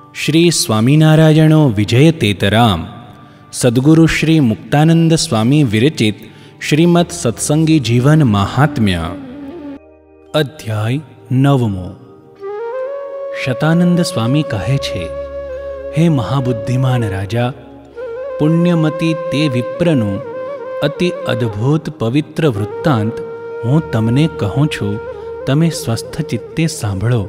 શ્રી સ્વામિનારાયણો વિજયતેતરામ સદ્ગુરુ શ્રી મુક્તાનંદ સ્વામી વિરચિત શ્રીમદ સત્સંગી જીવન મહાત્મ્ય અધ્યાય 9. શતાનંદ સ્વામી કહે છે, હે મહાબુદ્ધિમાન રાજા, પુણ્યમતી તે વિપ્રનું અતિ અદ્ભુત પવિત્ર વૃત્તાંત હું તમને કહું છું, તમે સ્વસ્થ ચિત્તે સાંભળો.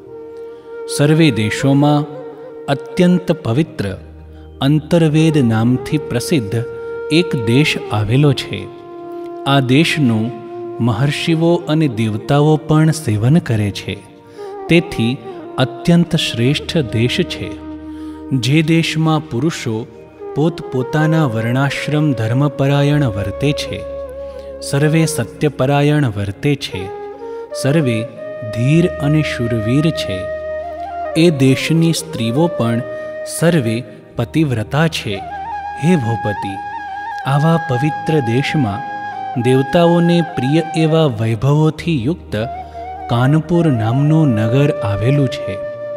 સર્વે દેશોમાં અત્યંત પવિત્ર અંતર્વેદ નામથી પ્રસિદ્ધ એક દેશ આવેલો છે. આ દેશનું મહર્ષિઓ અને દેવતાઓ પણ સેવન કરે છે. તેથી અત્યંત શ્રેષ્ઠ દેશ છે. જે દેશમાં પુરુષો પોતપોતાના વર્ણાશ્રમ ધર્મપરાયણ વર્તે છે, સર્વે સત્યપરાયણ વર્તે છે, સર્વે ધીર અને શૂરવીર છે. એ દેશની સ્ત્રીઓ પણ સર્વે પતિવ્રતા છે. હે ભૂપતિ, આવા પવિત્ર દેશમાં દેવતાઓને પ્રિય એવા વૈભવોથી યુક્ત કાનપુર નામનું નગર આવેલું છે.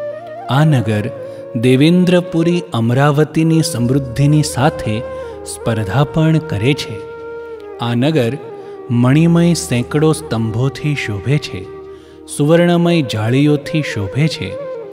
આ નગર દેવેન્દ્રપુરી અમરાવતીની સમૃદ્ધિની સાથે સ્પર્ધા પણ કરે છે. આ નગર મણિમય સેંકડો સ્તંભોથી શોભે છે, સુવર્ણમય જાળીઓથી શોભે છે,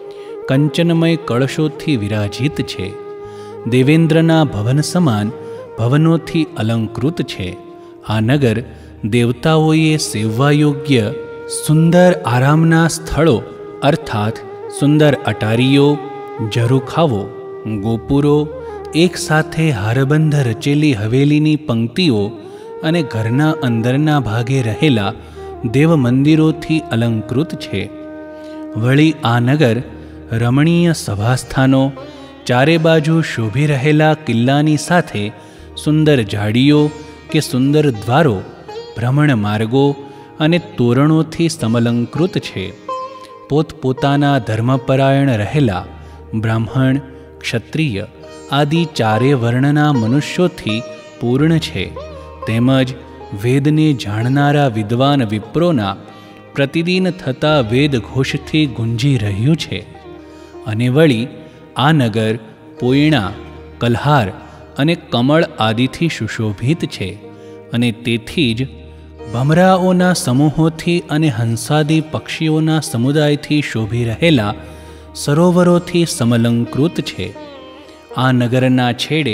કંચનમય કળશોથી વિરાજિત છે, દેવેન્દ્રના ભવન સમાન ભવનોથી અલંકૃત છે. આ નગર દેવતાઓએ સેવવાયોગ્ય સુંદર આરામના સ્થળો અર્થાત સુંદર અટારીઓ, ઝરૂખાઓ, ગોપુરો, એક સાથે હારબંધ રચેલી હવેલીની પંક્તિઓ અને ઘરના અંદરના ભાગે રહેલા દેવ મંદિરોથી અલંકૃત છે. વળી આ નગર રમણીય સભાસ્થાનો, ચારે બાજુ શોભી રહેલા કિલ્લાની સાથે સુંદર ઝાડીઓ કે સુંદર દ્વારો, ભ્રમણ માર્ગો અને તોરણોથી સમલંકૃત છે. પોતપોતાના ધર્મપરાયણ રહેલા બ્રાહ્મણ, ક્ષત્રિય આદિ ચારે વર્ણના મનુષ્યોથી પૂર્ણ છે. તેમજ વેદને જાણનારા વિદ્વાન વિપ્રોના પ્રતિદિન થતા વેદઘોષથી ગુંજી રહ્યું છે. અને વળી આ નગર પોયણા, કલ્હાર અને કમળ આદિથી સુશોભિત છે. અને તેથી જ ભમરાઓના સમૂહોથી અને હંસાદી પક્ષીઓના સમુદાયથી શોભી રહેલા સરોવરોથી સમલંકૃત છે. આ નગરના છેડે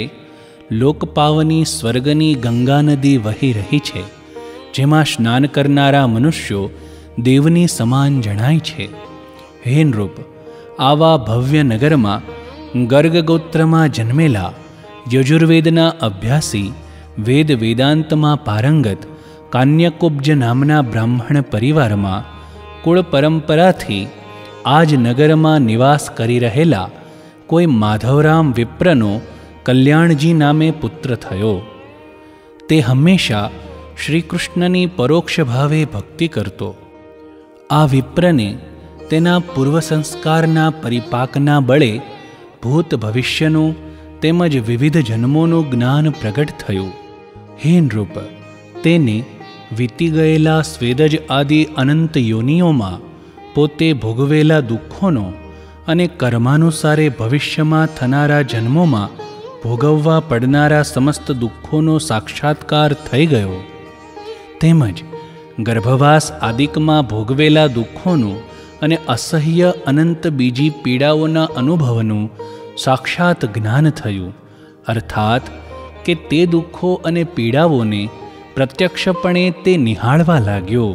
લોકપાવની સ્વર્ગની ગંગા નદી વહી રહી છે, જેમાં સ્નાન કરનારા મનુષ્યો દેવની સમાન જણાય છે. હે નૃપ, આવા ભવ્ય નગરમાં ગર્ગગોત્રમાં જન્મેલા યજુર્વેદના અભ્યાસી, વેદ વેદાંતમાં પારંગત કાન્યકુબ્જ નામના બ્રાહ્મણ પરિવારમાં કુળ પરંપરાથી આ જ નગરમાં નિવાસ કરી રહેલા કોઈ માધવરામ વિપ્રનો કલ્યાણજી નામે પુત્ર થયો. તે હંમેશા શ્રીકૃષ્ણની પરોક્ષ ભાવે ભક્તિ કરતો. આ વિપ્રને તેના પૂર્વ સંસ્કારના પરિપાકના બળે ભૂત ભવિષ્યનું તેમજ વિવિધ જન્મોનું જ્ઞાન પ્રગટ થયું. હે નૃપ, તેને વીતી ગયેલા સ્વેદજ આદિ અનંત યોનિઓમાં પોતે ભોગવેલા દુઃખોનો અને કર્માનુસારે ભવિષ્યમાં થનારા જન્મોમાં ભોગવવા પડનારા સમસ્ત દુઃખોનો સાક્ષાત્કાર થઈ ગયો. તેમજ ગર્ભવાસ આદિકમાં ભોગવેલા દુઃખોનું અને અસહ્ય અનંત બીજી પીડાઓના અનુભવનું સાક્ષાત જ્ઞાન થયું. અર્થાત કે તે દુઃખો અને પીડાઓને પ્રત્યક્ષપણે તે નિહાળવા લાગ્યો.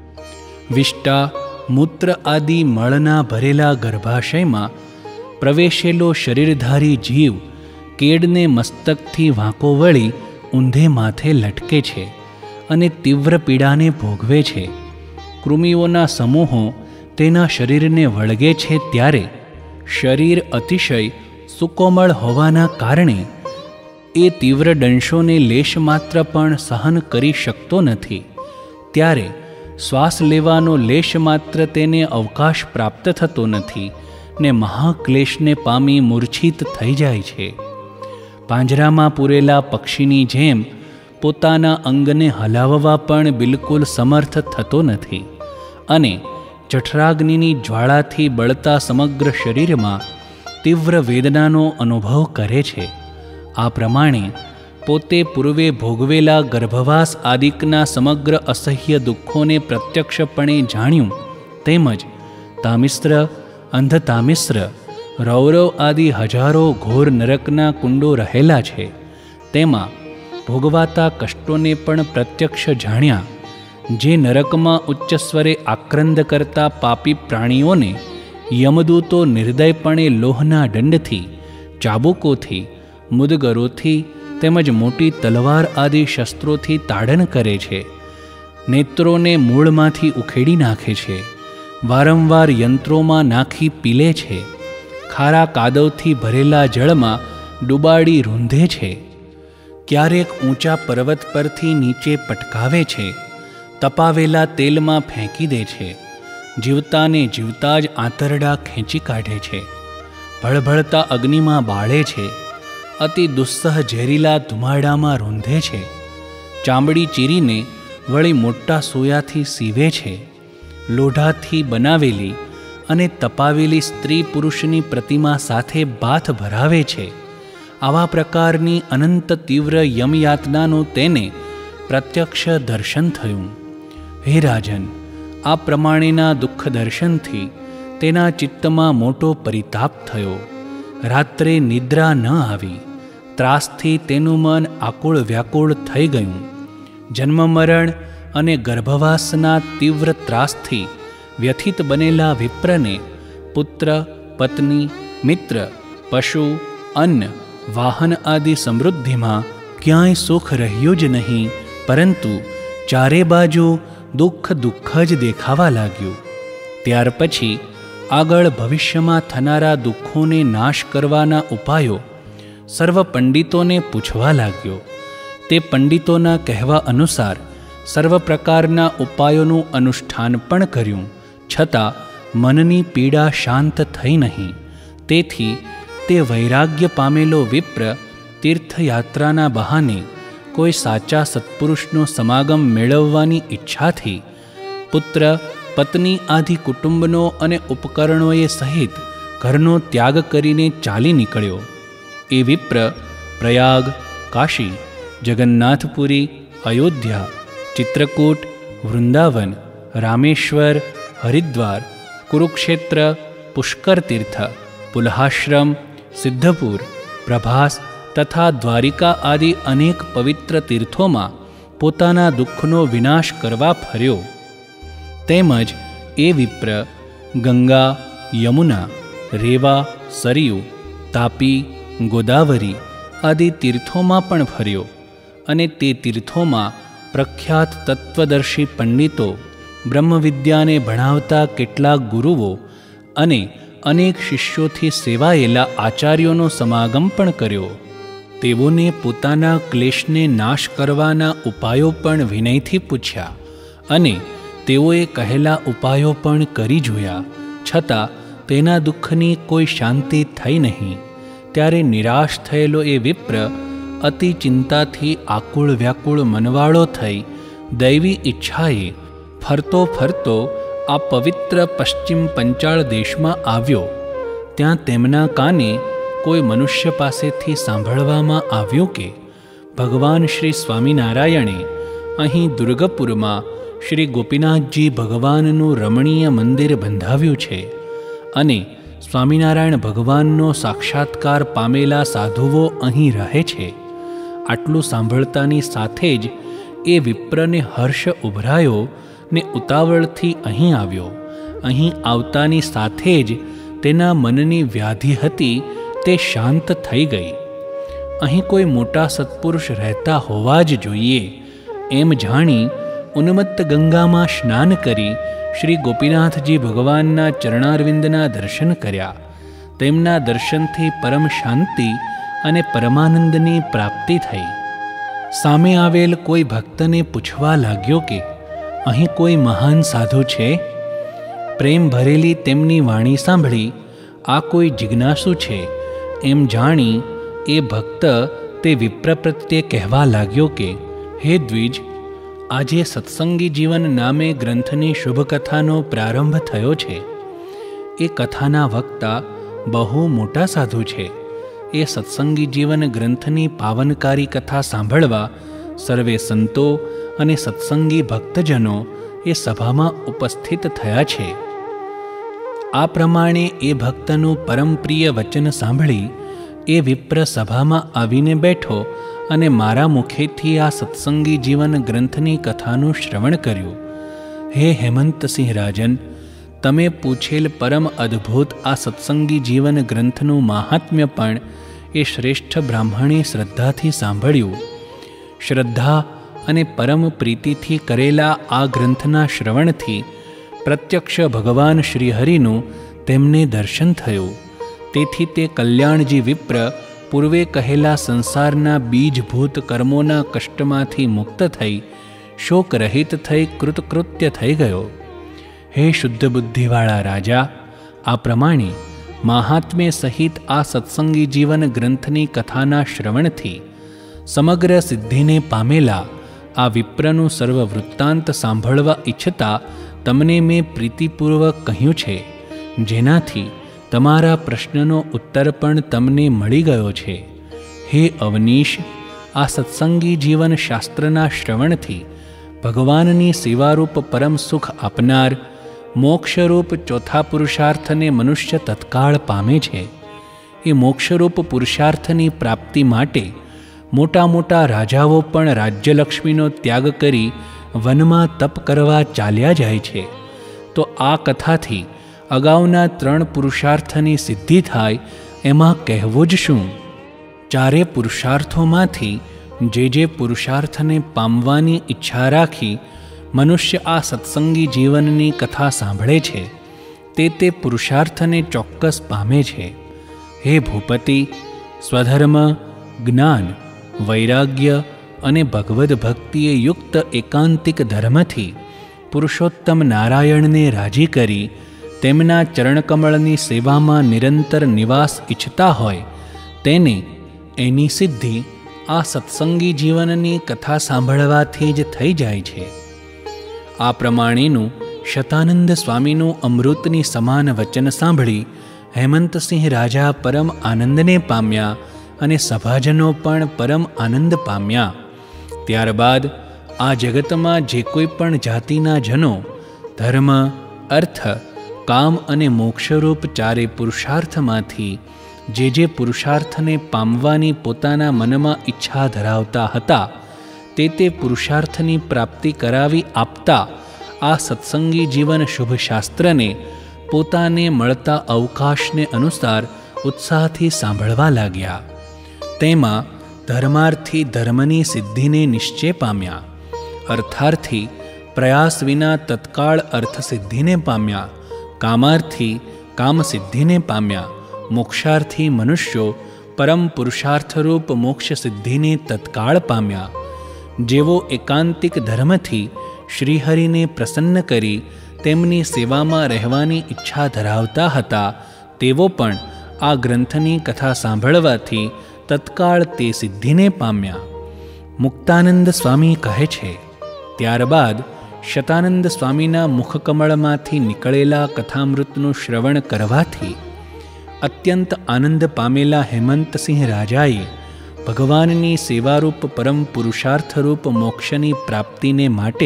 વિષ્ટા, મૂત્ર આદિ મળના ભરેલા ગર્ભાશયમાં પ્રવેશેલો શરીરધારી જીવ કેડને મસ્તકથી વાંકો વળી ઊંધે માથે લટકે છે અને તીવ્ર પીડાને ભોગવે છે. કૃમિઓના સમૂહો તેના શરીરને વળગે છે ત્યારે શરીર અતિશય સુકોમળ હોવાના કારણે એ તીવ્ર દંશોને લેશ માત્ર પણ સહન કરી શકતો નથી. ત્યારે શ્વાસ લેવાનો લેશ માત્ર તેને અવકાશ પ્રાપ્ત થતો નથી ને મહાક્લેશને પામી મૂર્છિત થઈ જાય છે. પાંજરામાં પૂરેલા પક્ષીની જેમ પોતાના અંગને હલાવવા પણ બિલકુલ સમર્થ થતો નથી અને જઠરાગ્નિની જ્વાળાથી બળતા સમગ્ર શરીરમાં તીવ્ર વેદનાનો અનુભવ કરે છે. આ પ્રમાણે પોતે પૂર્વે ભોગવેલા ગર્ભવાસ આદિકના સમગ્ર અસહ્ય દુઃખોને પ્રત્યક્ષપણે જાણ્યું, તેમજ તામિશ્ર, અંધતામિશ્ર, રૌરવ આદિ હજારો ઘોર નરકના કુંડો રહેલા છે, તેમાં ભોગવાતા કષ્ટોને પણ પ્રત્યક્ષ જાણ્યા. જે નરકમાં ઉચ્ચ સ્વરે આક્રંદ કરતા પાપી પ્રાણીઓને યમદૂતો નિર્દયપણે લોહના દંડથી, ચાબુકોથી, મુદગરોથી તેમજ મોટી તલવાર આદિ શસ્ત્રોથી તાડન કરે છે, નેત્રોને મૂળમાંથી ઉખેડી નાખે છે, વારંવાર યંત્રોમાં નાખી પીલે છે, ખારા કાદવથી ભરેલા જળમાં ડૂબાડી રૂંધે છે, ક્યારેક ઊંચા પર્વત પરથી નીચે પટકાવે છે, તપાવેલા તેલમાં ફેંકી દે છે, જીવતાને જીવતા જ આંતરડા ખેંચી કાઢે છે, ભળભળતા અગ્નિમાં બાળે છે, અતિ દુસ્સહ ઝેરીલા ધુમાડામાં રૂંધે છે, ચામડી ચીરીને વળી મોટા સોયાથી સીવે છે, લોઢાથી બનાવેલી અને તપાવેલી સ્ત્રી પુરુષની પ્રતિમા સાથે બાથ ભરાવે છે. આવા પ્રકારની અનંત તીવ્ર યમયાતનાનું તેને પ્રત્યક્ષ દર્શન થયું. હે રાજન, આ પ્રમાણેના દુઃખ દર્શનથી તેના ચિત્તમાં મોટો પરિતાપ થયો. રાત્રે નિદ્રા ન આવી. ત્રાસથી તેનું મન આકુળ વ્યાકુળ થઈ ગયું. જન્મ મરણ અને ગર્ભવાસના તીવ્ર ત્રાસથી વ્યથિત બનેલા વિપ્રને પુત્ર, પત્ની, મિત્ર, પશુ, અન્ન, વાહન આદિ સમૃદ્ધિમાં ક્યાંય સુખ રહ્યું જ નહીં, પરંતુ ચારે બાજુ દુઃખ દુઃખ જ દેખાવા લાગ્યું. ત્યાર પછી આગળ ભવિષ્યમાં થનારા દુઃખોને નાશ કરવાના ઉપાયો સર્વ પંડિતોને પૂછવા લાગ્યો. તે પંડિતોના કહેવા અનુસાર સર્વ પ્રકારના ઉપાયોનું અનુષ્ઠાન પણ કર્યું, છતાં મનની પીડા શાંત થઈ નહીં. તેથી તે વૈરાગ્ય પામેલો વિપ્ર તીર્થયાત્રાના બહાને કોઈ સાચા સત્પુરુષનો સમાગમ મેળવવાની ઈચ્છાથી પુત્ર, પત્ની આદિ કુટુંબનો અને ઉપકરણોએ સહિત ઘરનો ત્યાગ કરીને ચાલી નીકળ્યો. એ વિપ્ર પ્રયાગ, કાશી, જગન્નાથપુરી, અયોધ્યા, ચિત્રકૂટ, વૃંદાવન, રામેશ્વર, હરિદ્વાર, કુરુક્ષેત્ર, પુષ્કર તીર્થ, પુલહાશ્રમ, સિદ્ધપુર, પ્રભાસ તથા દ્વારિકા આદિ અનેક પવિત્ર તીર્થોમાં પોતાના દુઃખનો વિનાશ કરવા ફર્યો. તેમજ એ વિપ્ર ગંગા, યમુના, રેવા, સરયુ, તાપી, ગોદાવરી આદિ તીર્થોમાં પણ ફર્યો અને તે તીર્થોમાં પ્રખ્યાત તત્વદર્શી પંડિતો, બ્રહ્મવિદ્યાને ભણાવતા કેટલાક ગુરુઓ અને અનેક શિષ્યોથી સેવાયેલા આચાર્યોનો સમાગમ પણ કર્યો. તેઓને પોતાના ક્લેશને નાશ કરવાના ઉપાયો પણ વિનયથી પૂછ્યા અને તેઓએ કહેલા ઉપાયો પણ કરી જોયા, છતાં તેના દુઃખની કોઈ શાંતિ થઈ નહીં. ત્યારે નિરાશ થયેલો એ વિપ્ર અતિ ચિંતાથી આકુળ વ્યાકુળ મનવાળો થઈ દૈવી ઈચ્છાએ ફરતો ફરતો આ પવિત્ર પશ્ચિમ પંચાળ દેશમાં આવ્યો. ત્યાં તેમના કાને કોઈ મનુષ્ય પાસેથી સાંભળવામાં આવ્યું કે ભગવાન શ્રી સ્વામિનારાયણે અહીં દુર્ગપુરમાં શ્રી ગોપીનાથજી ભગવાનનું રમણીય મંદિર બંધાવ્યું છે અને સ્વામિનારાયણ ભગવાનનો સાક્ષાત્કાર પામેલા સાધુઓ અહીં રહે છે. આટલું સાંભળતાની સાથે જ એ વિપ્રને હર્ષ ઉભરાયો ને ઉતાવળથી અહીં આવ્યો. અહીં આવતાની સાથે જ તેના મનની વ્યાધિ હતી તે શાંત થઈ ગઈ. અહીં કોઈ મોટા સત્પુરુષ રહેતા હોવા જ જોઈએ એમ જાણી ઉન્મત્ત ગંગામાં સ્નાન કરી શ્રી ગોપીનાથજી ભગવાનના ચરણારવિંદના દર્શન કર્યા. તેમના દર્શનથી પરમ શાંતિ અને પરમાનંદની પ્રાપ્તિ થઈ. સામે આવેલ કોઈ ભક્તને પૂછવા લાગ્યો કે અહીં કોઈ મહાન સાધુ છે? પ્રેમ ભરેલી તેમની વાણી સાંભળી આ કોઈ જિજ્ઞાસુ છે એમ જાણી એ ભક્ત તે વિપ્ર પ્રત્યે કહેવા લાગ્યો કે હે દ્વિજ, આજે સત્સંગી જીવન નામે ગ્રંથની શુભ કથાનો પ્રારંભ થયો છે. એ કથાના વક્તા બહુ મોટા સાધુ છે. એ સત્સંગી જીવન ગ્રંથની પાવનકારી કથા સાંભળવા સર્વે સંતો અને સત્સંગી ભક્તજનો એ સભામાં ઉપસ્થિત થયા છે. આ પ્રમાણે એ ભક્તનું પરમપ્રિય વચન સાંભળી એ વિપ્ર સભામાં આવીને બેઠો અને મારા મુખેથી આ સત્સંગી જીવન ગ્રંથની કથાનું શ્રવણ કર્યું. હે હેમંતસિંહ રાજન, તમે પૂછેલ પરમ અદ્ભુત આ સત્સંગી જીવન ગ્રંથનું મહાત્મ્ય પણ એ શ્રેષ્ઠ બ્રાહ્મણે શ્રદ્ધાથી સાંભળ્યું. શ્રદ્ધા અને પરમ પ્રીતિથી કરેલા આ ગ્રંથના શ્રવણથી પ્રત્યક્ષ ભગવાન શ્રીહરિનું તેમને દર્શન થયું. તેથી તે કલ્યાણજી વિપ્ર પૂર્વે કહેલા સંસારના બીજભૂત કર્મોના કષ્ટમાંથી મુક્ત થઈ શોકરહિત થઈ કૃતકૃત્ય થઈ ગયો. હે શુદ્ધ બુદ્ધિવાળા રાજા, આ પ્રમાણે મહાત્મ્ય સહિત આ સત્સંગી જીવન ગ્રંથની કથાના શ્રવણથી સમગ્ર સિદ્ધિને પામેલા આ વિપ્રનું સર્વ વૃત્તાંત સાંભળવા ઈચ્છતા તમને મેં પ્રીતિપૂર્વક કહ્યું છે, જેનાથી તમારા પ્રશ્નનો ઉત્તર પણ તમને મળી ગયો છે. હે અવનીશ, આ સત્સંગી જીવન શાસ્ત્રના શ્રવણથી ભગવાનની સેવારૂપ પરમ સુખ આપનાર મોક્ષરૂપ ચોથા પુરુષાર્થને મનુષ્ય તત્કાળ પામે છે. એ મોક્ષરૂપ પુરુષાર્થની પ્રાપ્તિ માટે મોટા મોટા રાજાઓ પણ રાજ્યલક્ષ્મીનો ત્યાગ કરી વનમાં તપ કરવા ચાલ્યા જાય છે. તો આ કથાથી અગાઉના 3 પુરુષાર્થની સિદ્ધિ થાય એમાં કહેવું જ શું? 4 પુરુષાર્થોમાંથી જે પુરુષાર્થને પામવાની ઈચ્છા રાખી મનુષ્ય આ સત્સંગી જીવનની કથા સાંભળે છે તે પુરુષાર્થને ચોક્કસ પામે છે. હે ભૂપતિ, સ્વધર્મ, જ્ઞાન, વૈરાગ્ય અને ભગવદ ભક્તિએ યુક્ત એકાંતિક ધર્મથી પુરુષોત્તમ નારાયણને રાજી કરી તેમના ચરણકમળની સેવામાં નિરંતર નિવાસ ઈચ્છતા હોય તેને એની સિદ્ધિ આ સત્સંગી જીવનની કથા સાંભળવાથી જ થઈ જાય છે. આ પ્રમાણેનું શતાનંદ સ્વામીનું અમૃતની સમાન વચન સાંભળી હેમંતસિંહ રાજા પરમ આનંદને પામ્યા અને સભાજનો પણ પરમ આનંદ પામ્યા. ત્યારબાદ આ જગતમાં જે કોઈ પણ જાતિના જનો ધર્મ, અર્થ, કામ અને મોક્ષરૂપ 4 પુરુષાર્થમાંથી જે પુરુષાર્થને પામવાની પોતાના મનમાં ઈચ્છા ધરાવતા હતા તે પુરુષાર્થની પ્રાપ્તિ કરાવી આપતા આ સત્સંગી જીવન શુભ શાસ્ત્રને પોતાને મળતા અવકાશને અનુસાર ઉત્સાહથી સાંભળવા લાગ્યા. તેમાં ધર્માર્થી ધર્મની સિદ્ધિને નિશ્ચય પામ્યા, અર્થાર્થી પ્રયાસ વિના તત્કાળ અર્થસિદ્ધિને પામ્યા, કામાર્થી કામસિદ્ધિને પામ્યા, મોક્ષાર્થી મનુષ્યો પરમ પુરુષાર્થરૂપ મોક્ષ સિદ્ધિને તત્કાળ પામ્યા. જેવો એકાંતિક ધર્મથી શ્રીહરિને પ્રસન્ન કરી તેમની સેવામાં રહેવાની ઈચ્છા ધરાવતા હતા તેવો પણ આ ગ્રંથની કથા સાંભળવાથી તત્કાળ તે સિદ્ધિને પામ્યા. મુક્તાનંદ સ્વામી કહે છે, ત્યારબાદ શતાનંદ સ્વામીના મુખકમળમાંથી નીકળેલા કથામૃતનું શ્રવણ કરવાથી અત્યંત આનંદ પામેલા હેમંતસિંહ રાજાએ ભગવાનની સેવારૂપ પરમ પુરુષાર્થરૂપ મોક્ષની પ્રાપ્તિને માટે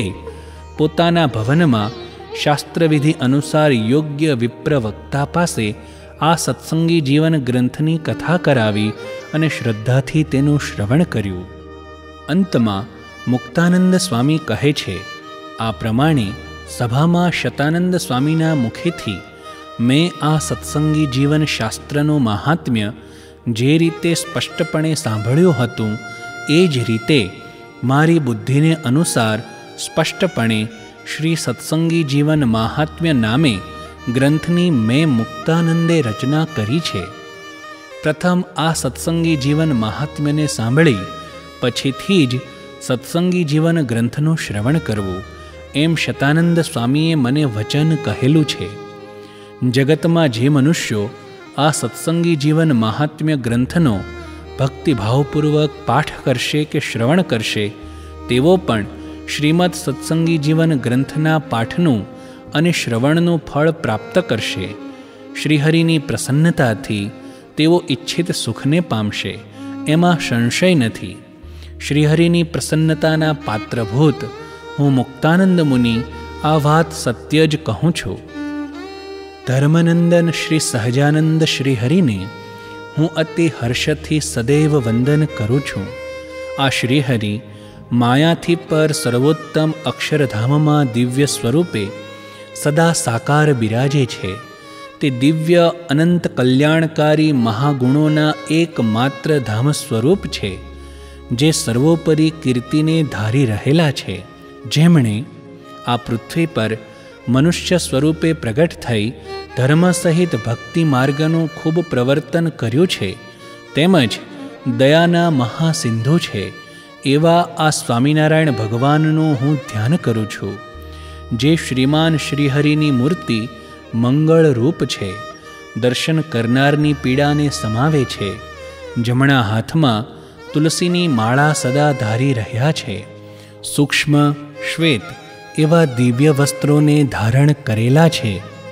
પોતાના ભવનમાં શાસ્ત્રવિધિ અનુસાર યોગ્ય વિપ્ર વક્તા પાસે આ સત્સંગી જીવન ગ્રંથની કથા કરાવી અને શ્રદ્ધાથી તેનું શ્રવણ કર્યું. અંતમાં મુક્તાનંદ સ્વામી કહે છે, આ પ્રમાણે સભામાં શતાનંદ સ્વામીના મુખેથી મેં આ સત્સંગી જીવન શાસ્ત્રનું મહાત્મ્ય જે રીતે સ્પષ્ટપણે સાંભળ્યું હતું એ જ રીતે મારી બુદ્ધિને અનુસાર સ્પષ્ટપણે શ્રી સત્સંગી જીવન મહાત્મ્ય નામે ગ્રંથની મેં મુક્તાનંદે રચના કરી છે. પ્રથમ આ સત્સંગી જીવન મહાત્મ્યને સાંભળી પછીથી જ સત્સંગી જીવન ગ્રંથનું શ્રવણ કરવું એમ શતાનંદ સ્વામીએ મને વચન કહેલું છે. જગતમાં જે મનુષ્યો આ સત્સંગી જીવન મહાત્મ્ય ગ્રંથનો ભક્તિભાવપૂર્વક પાઠ કરશે કે શ્રવણ કરશે તેઓ પણ શ્રીમદ સત્સંગી જીવન ગ્રંથના પાઠનું અને શ્રવણનું ફળ પ્રાપ્ત કરશે. શ્રીહરિની પ્રસન્નતાથી તેઓ ઈચ્છિત સુખને પામશે, એમાં સંશય નથી. શ્રીહરિની પ્રસન્નતાના પાત્રભૂત હું મુક્તાનંદ મુનિ આ વાત સત્ય જ કહું છું. ધર્મનંદન શ્રી સહજાનંદ શ્રીહરિને હું અતિ હર્ષથી સદૈવ વંદન કરું છું. આ શ્રીહરિ માયાથી પર સર્વોત્તમ અક્ષરધામમાં દિવ્ય સ્વરૂપે સદા સાકાર બિરાજે છે. તે દિવ્ય અનંત કલ્યાણકારી મહાગુણોના એકમાત્ર ધામ સ્વરૂપ છે, જે સર્વોપરી કીર્તિને ધારી રહેલા છે. જેમણે આ પૃથ્વી પર મનુષ્ય સ્વરૂપે પ્રગટ થઈ ધર્મ સહિત ભક્તિ માર્ગનું ખૂબ પ્રવર્તન કર્યું છે, તેમજ દયાના મહાસિંધુ છે, એવા આ સ્વામિનારાયણ ભગવાનનું હું ધ્યાન કરું છું, જે શ્રીમાન શ્રીહરિની મૂર્તિ મંગળ રૂપ છે, દર્શન કરનારની પીડાને સમાવે છે. જમણા હાથમાં તુલસીની માળા સદા ધારી રહ્યા છે. સૂક્ષ્મ શ્વેત એવા દિવ્ય વસ્ત્રોને ધારણ કરેલા છે.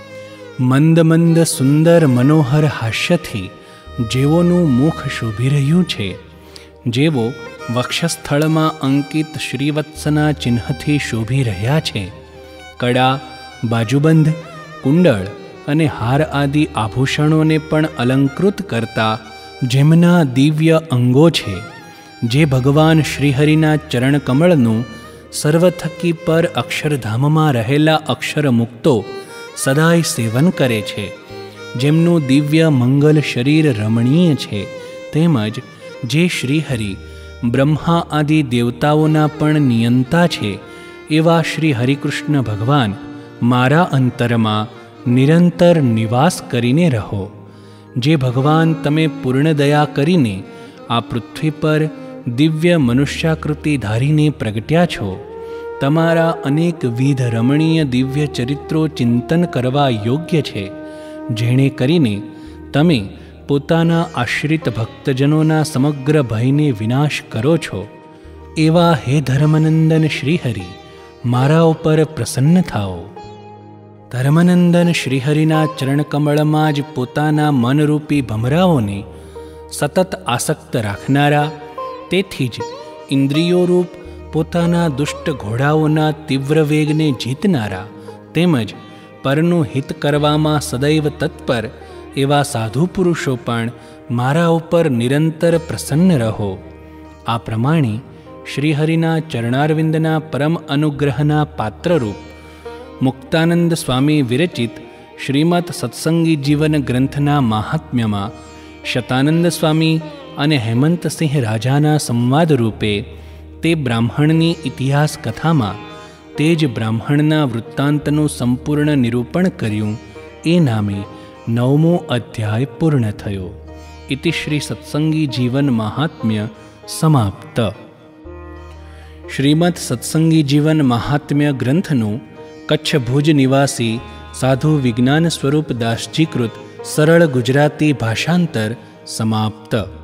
મંદ મંદ સુંદર મનોહર હાસ્યથી જેઓનું મુખ શોભી રહ્યું છે, જેવો વક્ષસ્થળમાં અંકિત શ્રીવત્સના ચિહ્નથી શોભી રહ્યા છે. કડા, બાજુબંધ, કુંડળ અને હાર આદિ આભૂષણોને પણ અલંકૃત કરતા જેમના દિવ્ય અંગો છે, જે ભગવાન શ્રીહરિના ચરણકમળનું સર્વ થકી પર અક્ષરધામમાં રહેલા અક્ષરમુક્તો સદાય સેવન કરે છે, જેમનું દિવ્ય મંગલ શરીર રમણીય છે, તેમજ જે શ્રીહરિ બ્રહ્મા આદિ દેવતાઓના પણ નિયંતા છે, એવા શ્રી હરિકૃષ્ણ ભગવાન મારા અંતરમાં નિરંતર નિવાસ કરીને રહો. જે ભગવાન તમે પૂર્ણ દયા કરીને આ પૃથ્વી પર દિવ્ય મનુષ્યાકૃતિ ધારીને પ્રગટ્યા છો, તમારા અનેકવિધ રમણીય દિવ્ય ચરિત્રો ચિંતન કરવા યોગ્ય છે, જેણે કરીને તમે પોતાના આશ્રિત ભક્તજનોના સમગ્ર ભયને વિનાશ કરો છો. એવા હે ધર્મનંદન શ્રીહરિ, મારા ઉપર પ્રસન્ન થાઓ. ધર્મનંદન શ્રીહરિના ચરણકમળમાં જ પોતાના મનરૂપી ભમરાઓને સતત આસક્ત રાખનારા, તેથી જ ઇન્દ્રિયોરૂપ પોતાના દુષ્ટ ઘોડાઓના તીવ્ર વેગને જીતનારા, તેમજ પરનું હિત કરવામાં સદૈવ તત્પર એવા સાધુ પુરુષો પણ મારા ઉપર નિરંતર પ્રસન્ન રહો. આ પ્રમાણે શ્રીહરિના ચરણારવિંદના પરમ અનુગ્રહના પાત્રરૂપ મુક્તાનંદ સ્વામી વિરચિત શ્રીમદ સત્સંગી જીવન ગ્રંથના મહાત્મ્યમાં શતાનંદ સ્વામી અને હેમંતસિંહ રાજાના સંવાદ રૂપે તે બ્રાહ્મણની ઇતિહાસ કથામાં તે જ બ્રાહ્મણના વૃત્તાંતનું સંપૂર્ણ નિરૂપણ કર્યું. એ નામે 9મો અધ્યાય પૂર્ણ થયો. ઇતિ શ્રી સત્સંગી જીવન મહાત્મ્ય સમાપ્ત. શ્રીમદ સત્સંગી જીવન મહાત્મ્ય ગ્રંથનું કચ્છ ભુજ નિવાસી સાધુ વિજ્ઞાન સ્વરૂપ દાસજી કૃત સરળ ગુજરાતી ભાષાંતર સમાપ્ત.